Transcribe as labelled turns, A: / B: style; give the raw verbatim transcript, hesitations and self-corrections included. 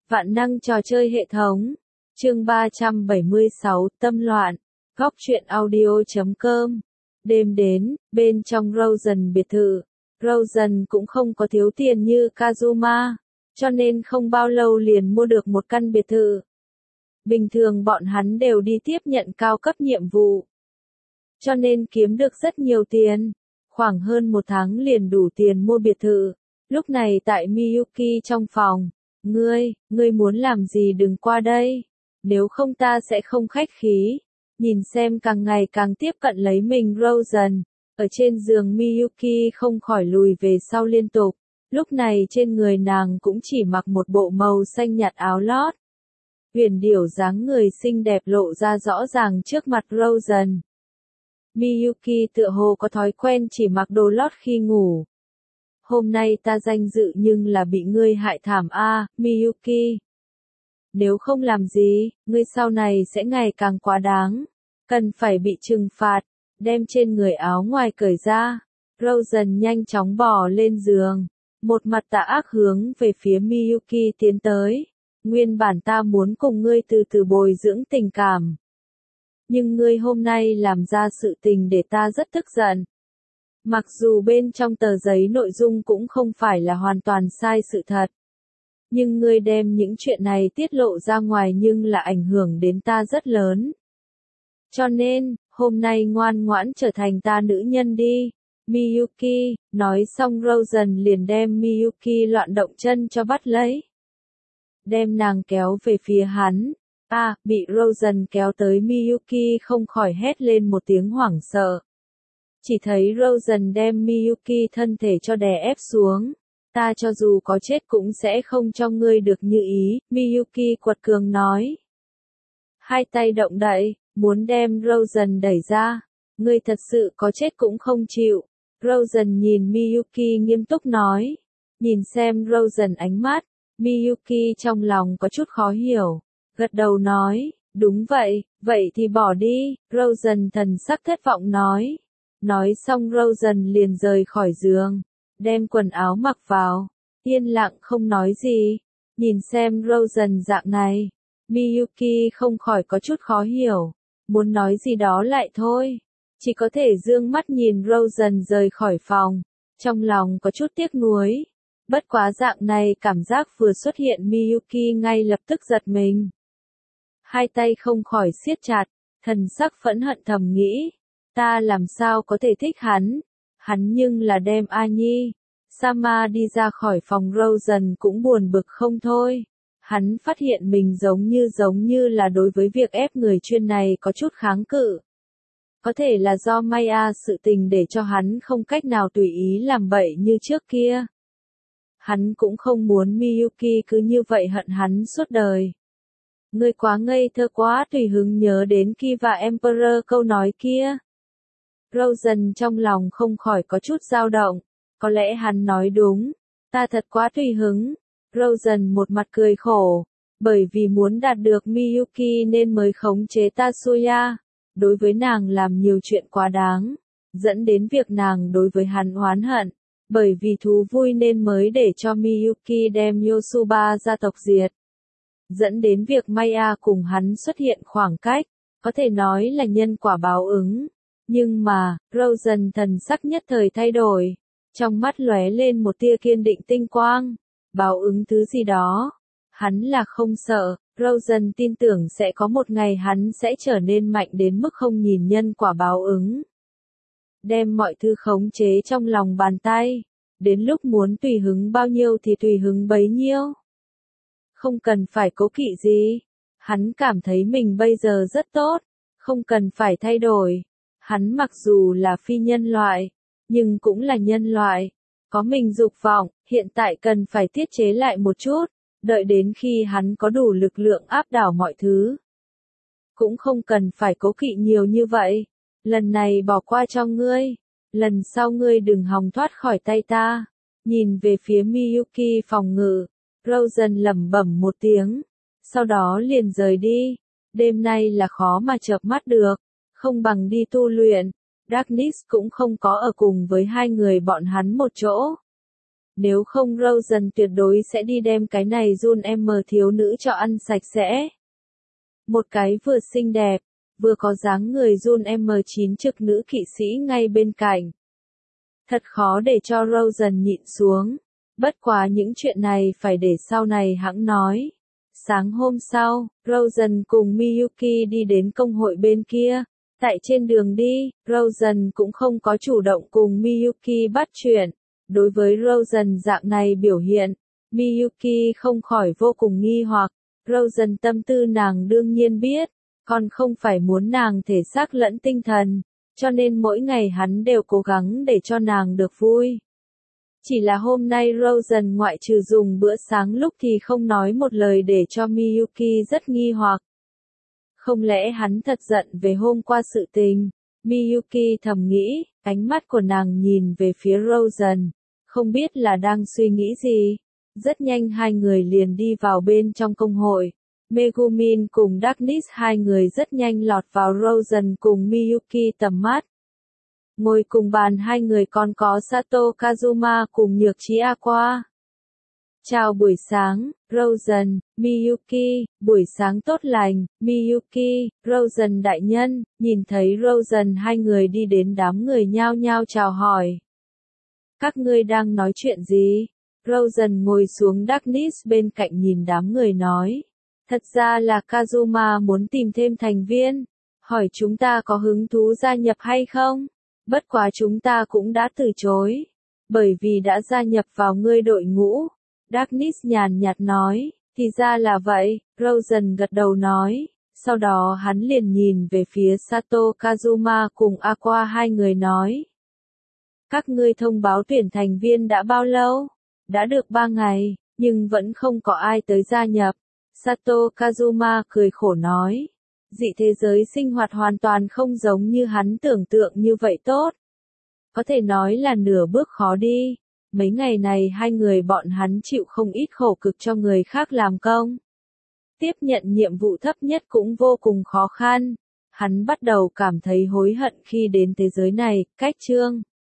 A: Vạn năng trò chơi hệ thống. Chương ba trăm bảy mươi sáu, tâm loạn. Góc truyện audio chấm com. Đêm đến, bên trong Rosen biệt thự. Rosen cũng không có thiếu tiền như Kazuma, cho nên không bao lâu liền mua được một căn biệt thự. Bình thường bọn hắn đều đi tiếp nhận cao cấp nhiệm vụ, cho nên kiếm được rất nhiều tiền. Khoảng hơn một tháng liền đủ tiền mua biệt thự. Lúc này tại Miyuki trong phòng. Ngươi, ngươi muốn làm gì đừng qua đây. Nếu không ta sẽ không khách khí. Nhìn xem càng ngày càng tiếp cận lấy mình Rosen. Ở trên giường Miyuki không khỏi lùi về sau liên tục. Lúc này trên người nàng cũng chỉ mặc một bộ màu xanh nhạt áo lót. Huyền điểu dáng người xinh đẹp lộ ra rõ ràng trước mặt Rosen. Miyuki tựa hồ có thói quen chỉ mặc đồ lót khi ngủ. Hôm nay ta danh dự nhưng là bị ngươi hại thảm a, à, Miyuki. Nếu không làm gì, ngươi sau này sẽ ngày càng quá đáng. Cần phải bị trừng phạt, đem trên người áo ngoài cởi ra. Rosen nhanh chóng bò lên giường. Một mặt tà ác hướng về phía Miyuki tiến tới. Nguyên bản ta muốn cùng ngươi từ từ bồi dưỡng tình cảm. Nhưng ngươi hôm nay làm ra sự tình để ta rất tức giận. Mặc dù bên trong tờ giấy nội dung cũng không phải là hoàn toàn sai sự thật. Nhưng ngươi đem những chuyện này tiết lộ ra ngoài nhưng là ảnh hưởng đến ta rất lớn. Cho nên, hôm nay ngoan ngoãn trở thành ta nữ nhân đi. Miyuki, nói xong Rosen liền đem Miyuki loạn động chân cho bắt lấy. Đem nàng kéo về phía hắn. À, bị Rosen kéo tới Miyuki không khỏi hét lên một tiếng hoảng sợ. Chỉ thấy Rosen đem Miyuki thân thể cho đè ép xuống. Ta cho dù có chết cũng sẽ không cho ngươi được như ý, Miyuki quật cường nói. Hai tay động đậy, muốn đem Rosen đẩy ra. Ngươi thật sự có chết cũng không chịu. Rosen nhìn Miyuki nghiêm túc nói. Nhìn xem Rosen ánh mắt, Miyuki trong lòng có chút khó hiểu. Gật đầu nói, đúng vậy, vậy thì bỏ đi, Rosen thần sắc thất vọng nói. Nói xong Rosen liền rời khỏi giường, đem quần áo mặc vào, yên lặng không nói gì. Nhìn xem Rosen dạng này, Miyuki không khỏi có chút khó hiểu, muốn nói gì đó lại thôi. Chỉ có thể dương mắt nhìn Rosen rời khỏi phòng, trong lòng có chút tiếc nuối. Bất quá dạng này cảm giác vừa xuất hiện Miyuki ngay lập tức giật mình. Hai tay không khỏi siết chặt, thần sắc phẫn hận thầm nghĩ. Ta làm sao có thể thích hắn? Hắn nhưng là đem A Nhi. Sama đi ra khỏi phòng Rosen cũng buồn bực không thôi. Hắn phát hiện mình giống như giống như là đối với việc ép người chuyên này có chút kháng cự. Có thể là do Maya sự tình để cho hắn không cách nào tùy ý làm bậy như trước kia. Hắn cũng không muốn Miyuki cứ như vậy hận hắn suốt đời. Ngươi quá ngây thơ quá tùy hứng nhớ đến Kiva Emperor câu nói kia. Rosen trong lòng không khỏi có chút dao động. Có lẽ hắn nói đúng. Ta thật quá tùy hứng. Rosen một mặt cười khổ. Bởi vì muốn đạt được Miyuki nên mới khống chế Tatsuya. Đối với nàng làm nhiều chuyện quá đáng. Dẫn đến việc nàng đối với hắn oán hận. Bởi vì thú vui nên mới để cho Miyuki đem Yosuba gia tộc diệt. Dẫn đến việc Maya cùng hắn xuất hiện khoảng cách. Có thể nói là nhân quả báo ứng. Nhưng mà, Rosen thần sắc nhất thời thay đổi. Trong mắt lóe lên một tia kiên định tinh quang. Báo ứng thứ gì đó. Hắn là không sợ. Rosen tin tưởng sẽ có một ngày hắn sẽ trở nên mạnh đến mức không nhìn nhân quả báo ứng. Đem mọi thứ khống chế trong lòng bàn tay. Đến lúc muốn tùy hứng bao nhiêu thì tùy hứng bấy nhiêu. Không cần phải cố kỵ gì. Hắn cảm thấy mình bây giờ rất tốt. Không cần phải thay đổi. Hắn mặc dù là phi nhân loại, nhưng cũng là nhân loại. Có mình dục vọng, hiện tại cần phải tiết chế lại một chút. Đợi đến khi hắn có đủ lực lượng áp đảo mọi thứ. Cũng không cần phải cố kỵ nhiều như vậy. Lần này bỏ qua cho ngươi. Lần sau ngươi đừng hòng thoát khỏi tay ta. Nhìn về phía Miyuki phòng ngự. Rosen lẩm bẩm một tiếng. Sau đó liền rời đi. Đêm nay là khó mà chợp mắt được. Không bằng đi tu luyện. Darkness cũng không có ở cùng với hai người bọn hắn một chỗ. Nếu không Rosen tuyệt đối sẽ đi đem cái này Jun em thiếu nữ cho ăn sạch sẽ. Một cái vừa xinh đẹp, vừa có dáng người Jun em chín trực nữ kỵ sĩ ngay bên cạnh. Thật khó để cho Rosen nhịn xuống. Bất quá những chuyện này phải để sau này hẵng nói. Sáng hôm sau, Rosen cùng Miyuki đi đến công hội bên kia. Tại trên đường đi, Rosen cũng không có chủ động cùng Miyuki bắt chuyện. Đối với Rosen dạng này biểu hiện, Miyuki không khỏi vô cùng nghi hoặc. Rosen tâm tư nàng đương nhiên biết, còn không phải muốn nàng thể xác lẫn tinh thần, cho nên mỗi ngày hắn đều cố gắng để cho nàng được vui. Chỉ là hôm nay Rosen ngoại trừ dùng bữa sáng lúc thì không nói một lời để cho Miyuki rất nghi hoặc. Không lẽ hắn thật giận về hôm qua sự tình? Miyuki thầm nghĩ, ánh mắt của nàng nhìn về phía Rosen, không biết là đang suy nghĩ gì. Rất nhanh hai người liền đi vào bên trong công hội. Megumin cùng Darkness hai người rất nhanh lọt vào Rosen cùng Miyuki tầm mắt. Ngồi cùng bàn hai người còn có Sato Kazuma cùng Nhược Trí Aqua. Chào buổi sáng, Rosen, Miyuki, buổi sáng tốt lành, Miyuki, Rosen đại nhân, nhìn thấy Rosen hai người đi đến đám người nhao nhao chào hỏi. Các ngươi đang nói chuyện gì? Rosen ngồi xuống Darkness bên cạnh nhìn đám người nói. Thật ra là Kazuma muốn tìm thêm thành viên, hỏi chúng ta có hứng thú gia nhập hay không? Bất quá chúng ta cũng đã từ chối, bởi vì đã gia nhập vào ngươi đội ngũ. Darkness nhàn nhạt nói, thì ra là vậy, Rosen gật đầu nói, sau đó hắn liền nhìn về phía Sato Kazuma cùng Aqua hai người nói. Các ngươi thông báo tuyển thành viên đã bao lâu? Đã được ba ngày, nhưng vẫn không có ai tới gia nhập. Sato Kazuma cười khổ nói, dị thế giới sinh hoạt hoàn toàn không giống như hắn tưởng tượng như vậy tốt. Có thể nói là nửa bước khó đi. Mấy ngày này hai người bọn hắn chịu không ít khổ cực cho người khác làm công. Tiếp nhận nhiệm vụ thấp nhất cũng vô cùng khó khăn. Hắn bắt đầu cảm thấy hối hận khi đến thế giới này, cách chương.